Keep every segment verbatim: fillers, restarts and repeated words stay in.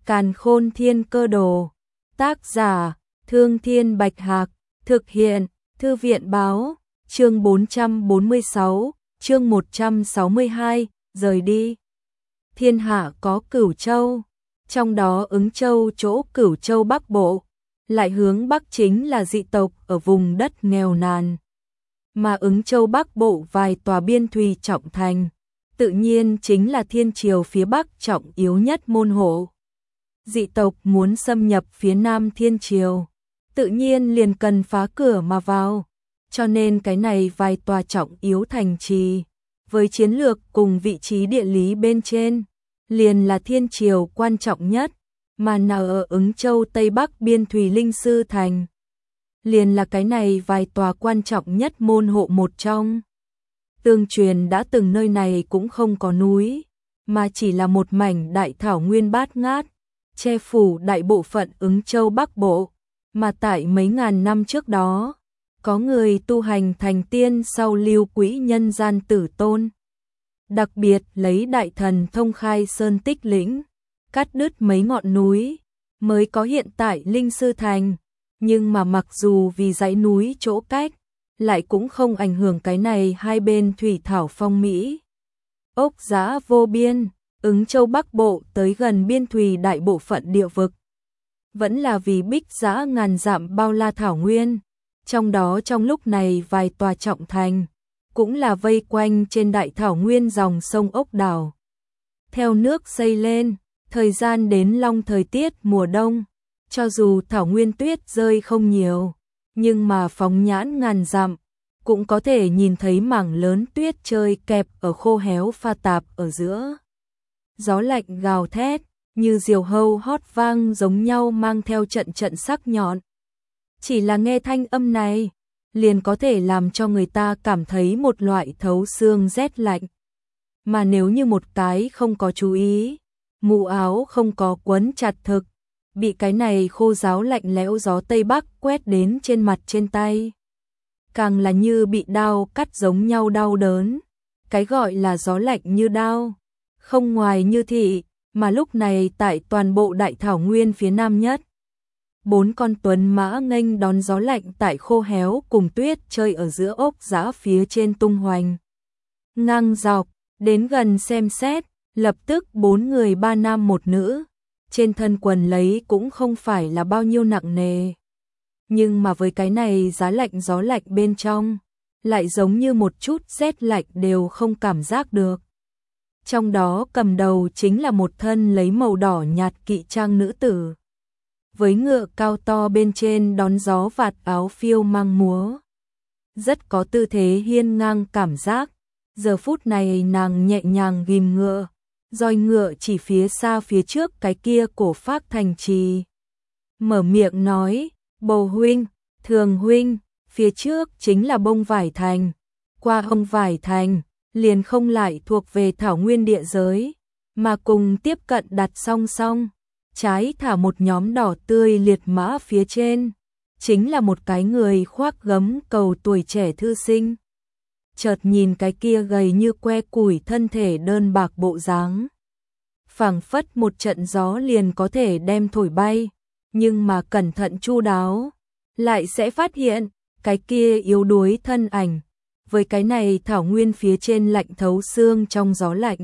Càn Khôn Thiên Cơ Đồ. Tác giả: Thương Thiên Bạch Hạc. Thực hiện: Thư viện báo. Chương bốn trăm bốn mươi sáu, chương một trăm sáu mươi hai, rời đi. Thiên hạ có Cửu Châu, trong đó Ứng Châu chỗ Cửu Châu Bắc Bộ, lại hướng Bắc chính là dị tộc ở vùng đất nghèo nàn. Mà Ứng Châu Bắc Bộ vài tòa biên thùy trọng thành, tự nhiên chính là thiên triều phía Bắc trọng yếu nhất môn hộ. Dị tộc muốn xâm nhập phía Nam thiên triều, tự nhiên liền cần phá cửa mà vào, cho nên cái này vài tòa trọng yếu thành trì, với chiến lược cùng vị trí địa lý bên trên, liền là thiên triều quan trọng nhất, mà nào ở Ứng Châu Tây Bắc biên thùy Linh Sư Thành. Liền là cái này vài tòa quan trọng nhất môn hộ một trong. Tương truyền đã từng nơi này cũng không có núi, mà chỉ là một mảnh đại thảo nguyên bát ngát, che phủ đại bộ phận Ứng Châu Bắc Bộ, mà tại mấy ngàn năm trước đó, có người tu hành thành tiên sau lưu quỹ nhân gian tử tôn. Đặc biệt lấy đại thần thông khai sơn tích lĩnh, cắt đứt mấy ngọn núi, mới có hiện tại Linh Sư Thành. Nhưng mà mặc dù vì dãy núi chỗ cách, lại cũng không ảnh hưởng cái này hai bên thủy thảo phong mỹ. Ốc dã vô biên, Ứng Châu Bắc Bộ tới gần biên thùy đại bộ phận địa vực. Vẫn là vì bích dã ngàn dặm bao la thảo nguyên, trong đó trong lúc này vài tòa trọng thành, cũng là vây quanh trên đại thảo nguyên dòng sông ốc đảo. Theo nước xây lên, thời gian đến long thời tiết mùa đông, cho dù thảo nguyên tuyết rơi không nhiều, nhưng mà phóng nhãn ngàn dặm, cũng có thể nhìn thấy mảng lớn tuyết chơi kẹp ở khô héo pha tạp ở giữa. Gió lạnh gào thét, như diều hâu hót vang giống nhau mang theo trận trận sắc nhọn. Chỉ là nghe thanh âm này, liền có thể làm cho người ta cảm thấy một loại thấu xương rét lạnh. Mà nếu như một cái không có chú ý, mũ áo không có quấn chặt thực, bị cái này khô ráo lạnh lẽo gió Tây Bắc quét đến trên mặt trên tay, càng là như bị đao cắt giống nhau đau đớn. Cái gọi là gió lạnh như đao, không ngoài như thị, mà lúc này tại toàn bộ đại thảo nguyên phía Nam nhất, bốn con tuấn mã nghênh đón gió lạnh tại khô héo cùng tuyết chơi ở giữa ốc dã phía trên tung hoành. Ngang dọc, đến gần xem xét, lập tức bốn người ba nam một nữ, trên thân quần lấy cũng không phải là bao nhiêu nặng nề. Nhưng mà với cái này giá lạnh gió lạnh bên trong, lại giống như một chút rét lạnh đều không cảm giác được. Trong đó cầm đầu chính là một thân lấy màu đỏ nhạt kỵ trang nữ tử, với ngựa cao to bên trên đón gió vạt áo phiêu mang múa, rất có tư thế hiên ngang cảm giác. Giờ phút này nàng nhẹ nhàng ghim ngựa, roi ngựa chỉ phía xa phía trước cái kia cổ phác thành trì, mở miệng nói: Bầu huynh, Thường huynh, phía trước chính là Bông Vải Thành, qua Bông Vải Thành liền không lại thuộc về thảo nguyên địa giới, mà cùng tiếp cận đặt song song, trái thả một nhóm đỏ tươi liệt mã phía trên, chính là một cái người khoác gấm cầu tuổi trẻ thư sinh. Chợt nhìn cái kia gầy như que củi thân thể đơn bạc bộ dáng, phảng phất một trận gió liền có thể đem thổi bay, nhưng mà cẩn thận chu đáo, lại sẽ phát hiện cái kia yếu đuối thân ảnh, với cái này thảo nguyên phía trên lạnh thấu xương trong gió lạnh,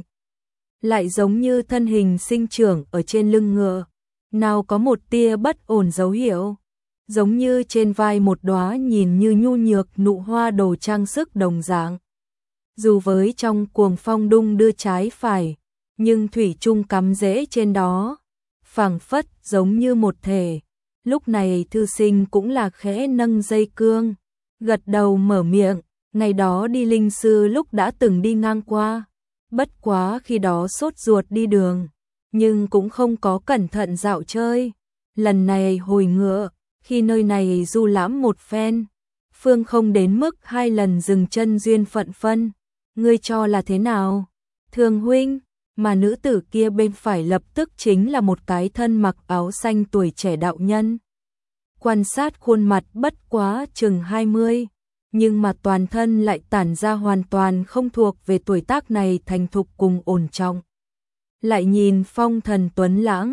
lại giống như thân hình sinh trưởng ở trên lưng ngựa, nào có một tia bất ổn dấu hiệu, giống như trên vai một đóa nhìn như nhu nhược nụ hoa đồ trang sức đồng dạng. Dù với trong cuồng phong đung đưa trái phải, nhưng thủy chung cắm rễ trên đó, phảng phất giống như một thể. Lúc này thư sinh cũng là khẽ nâng dây cương, gật đầu mở miệng: ngày đó đi linh sư lúc đã từng đi ngang qua, bất quá khi đó sốt ruột đi đường, nhưng cũng không có cẩn thận dạo chơi. Lần này hồi ngựa, khi nơi này du lãm một phen, phương không đến mức hai lần dừng chân duyên phận phân. Ngươi cho là thế nào, Thường huynh? Mà nữ tử kia bên phải lập tức chính là một cái thân mặc áo xanh tuổi trẻ đạo nhân. Quan sát khuôn mặt bất quá chừng hai mươi, nhưng mà toàn thân lại tản ra hoàn toàn không thuộc về tuổi tác này thành thục cùng ổn trọng. Lại nhìn phong thần tuấn lãng,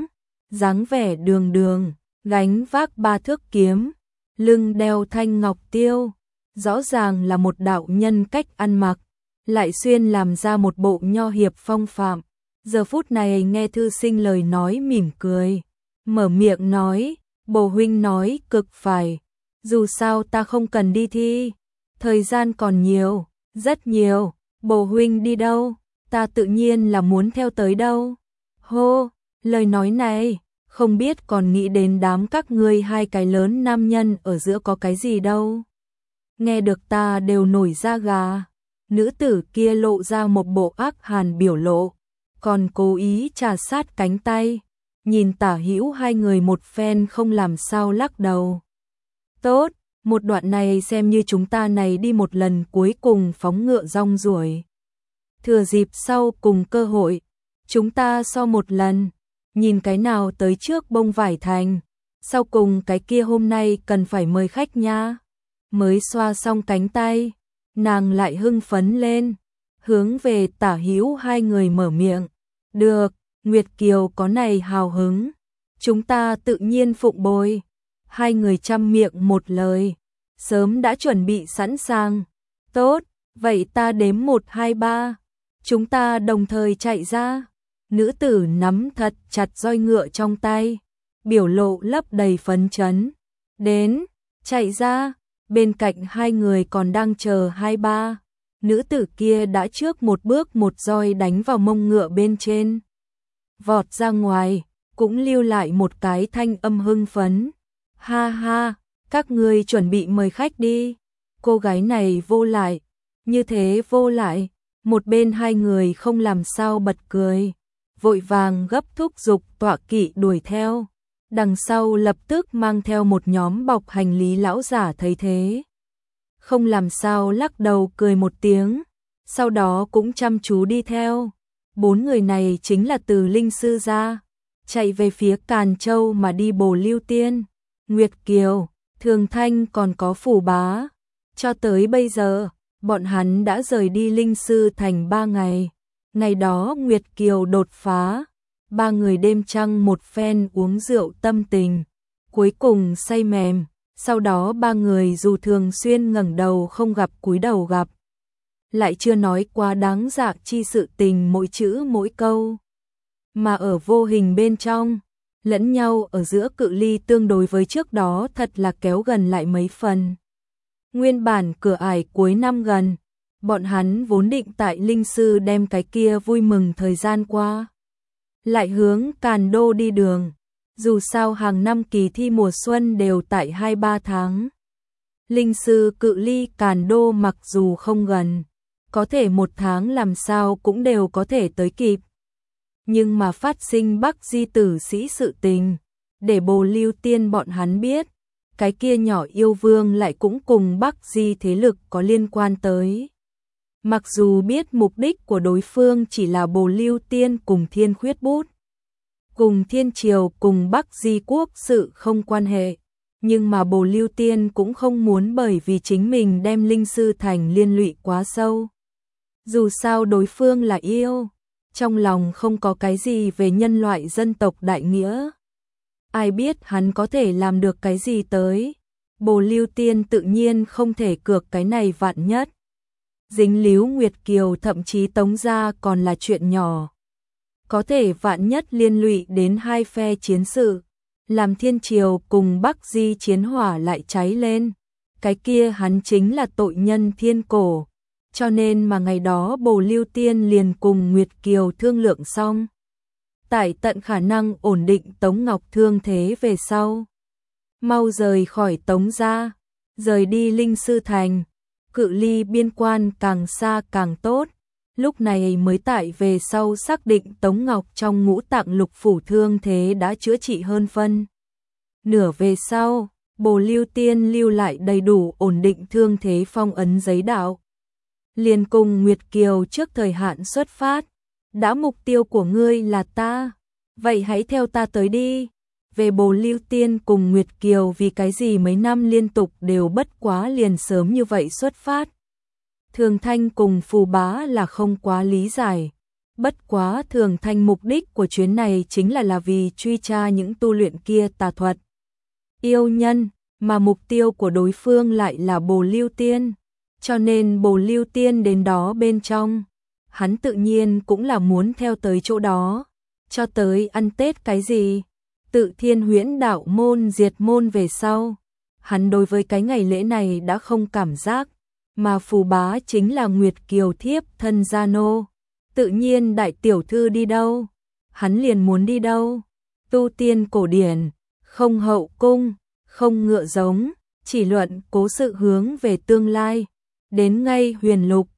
dáng vẻ đường đường, gánh vác ba thước kiếm, lưng đeo thanh ngọc tiêu, rõ ràng là một đạo nhân cách ăn mặc, lại xuyên làm ra một bộ nho hiệp phong phạm. Giờ phút này nghe thư sinh lời nói mỉm cười, mở miệng nói, bồ huynh nói cực phải, dù sao ta không cần đi thi, thời gian còn nhiều, rất nhiều, bồ huynh đi đâu, ta tự nhiên là muốn theo tới đâu. Hô, lời nói này, không biết còn nghĩ đến đám các ngươi hai cái lớn nam nhân ở giữa có cái gì đâu. Nghe được ta đều nổi da gà, nữ tử kia lộ ra một bộ ác hàn biểu lộ, còn cố ý trà sát cánh tay, nhìn Tả Hữu hai người một phen không làm sao lắc đầu. Tốt, một đoạn này xem như chúng ta này đi một lần cuối cùng phóng ngựa rong ruổi. Thừa dịp sau cùng cơ hội, chúng ta so một lần, nhìn cái nào tới trước bông vải thành, sau cùng cái kia hôm nay cần phải mời khách nha. Mới xoa xong cánh tay, nàng lại hưng phấn lên, hướng về Tả Hữu hai người mở miệng. Được, Nguyệt Kiều có này hào hứng, chúng ta tự nhiên phụng bồi. Hai người chăm miệng một lời, sớm đã chuẩn bị sẵn sàng. Tốt, vậy ta đếm một hai ba, chúng ta đồng thời chạy ra. Nữ tử nắm thật chặt roi ngựa trong tay, biểu lộ lấp đầy phấn chấn. Đến, chạy ra, bên cạnh hai người còn đang chờ hai ba. Nữ tử kia đã trước một bước một roi đánh vào mông ngựa bên trên. Vọt ra ngoài, cũng lưu lại một cái thanh âm hưng phấn. Ha ha, các ngươi chuẩn bị mời khách đi. Cô gái này vô lại, như thế vô lại, một bên hai người không làm sao bật cười, vội vàng gấp thúc giục tọa kỵ đuổi theo. Đằng sau lập tức mang theo một nhóm bọc hành lý lão giả thấy thế, không làm sao lắc đầu cười một tiếng, sau đó cũng chăm chú đi theo. Bốn người này chính là từ Linh Sư ra, chạy về phía Càn Châu mà đi Bồ Lưu Tiên, Nguyệt Kiều, Thường Thanh còn có Phủ Bá. Cho tới bây giờ, bọn hắn đã rời đi Linh Sư thành ba ngày. Ngày đó Nguyệt Kiều đột phá, ba người đêm trăng một phen uống rượu tâm tình, cuối cùng say mềm. Sau đó ba người dù thường xuyên ngẩng đầu không gặp cúi đầu gặp, lại chưa nói quá đáng dạ chi sự tình mỗi chữ mỗi câu, mà ở vô hình bên trong, lẫn nhau ở giữa cự ly tương đối với trước đó thật là kéo gần lại mấy phần. Nguyên bản cửa ải cuối năm gần, bọn hắn vốn định tại Linh Sư đem cái kia vui mừng thời gian qua, lại hướng Càn Đô đi đường. Dù sao hàng năm kỳ thi mùa xuân đều tại hai ba tháng. Linh Sư cự ly Càn Đô mặc dù không gần, có thể một tháng làm sao cũng đều có thể tới kịp. Nhưng mà phát sinh Bắc Di tử sĩ sự tình, để Bồ Lưu Tiên bọn hắn biết, cái kia nhỏ yêu vương lại cũng cùng Bắc Di thế lực có liên quan tới. Mặc dù biết mục đích của đối phương chỉ là Bồ Lưu Tiên cùng Thiên Khuyết Bút, cùng Thiên Triều cùng Bắc Di quốc sự không quan hệ, nhưng mà Bồ Lưu Tiên cũng không muốn bởi vì chính mình đem Linh Sư thành liên lụy quá sâu. Dù sao đối phương là yêu, trong lòng không có cái gì về nhân loại dân tộc đại nghĩa. Ai biết hắn có thể làm được cái gì tới. Bồ Lưu Tiên tự nhiên không thể cược cái này vạn nhất. Dính líu Nguyệt Kiều thậm chí Tống gia còn là chuyện nhỏ. Có thể vạn nhất liên lụy đến hai phe chiến sự, làm Thiên Triều cùng Bắc Di chiến hỏa lại cháy lên, cái kia hắn chính là tội nhân thiên cổ. Cho nên mà ngày đó Bồ Lưu Tiên liền cùng Nguyệt Kiều thương lượng xong, tại tận khả năng ổn định Tống Ngọc thương thế về sau, mau rời khỏi Tống gia, rời đi Linh Sư thành, cự ly biên quan càng xa càng tốt. Lúc này mới tại về sau xác định Tống Ngọc trong ngũ tạng lục phủ thương thế đã chữa trị hơn phân nửa về sau, Bồ Lưu Tiên lưu lại đầy đủ ổn định thương thế phong ấn giấy đạo. Liền cùng Nguyệt Kiều trước thời hạn xuất phát, đã mục tiêu của ngươi là ta, vậy hãy theo ta tới đi. Về Bồ Lưu Tiên cùng Nguyệt Kiều vì cái gì mấy năm liên tục đều bất quá liền sớm như vậy xuất phát. Thường Thanh cùng Phù Bá là không quá lý giải, Bất quá Thường Thanh mục đích của chuyến này chính là là vì truy tra những tu luyện kia tà thuật. Yêu nhân, mà mục tiêu của đối phương lại là Bồ Lưu Tiên, cho nên Bồ Lưu Tiên đến đó bên trong, hắn tự nhiên cũng là muốn theo tới chỗ đó, cho tới ăn Tết cái gì. Tự Thiên Huyễn đạo môn diệt môn về sau, hắn đối với cái ngày lễ này đã không cảm giác, mà Phù Bá chính là Nguyệt Kiều thiếp thân gia nô. Tự nhiên đại tiểu thư đi đâu, hắn liền muốn đi đâu. Tu tiên cổ điển, không hậu cung, không ngựa giống, chỉ luận cố sự hướng về tương lai. Đến ngay Huyền Lục,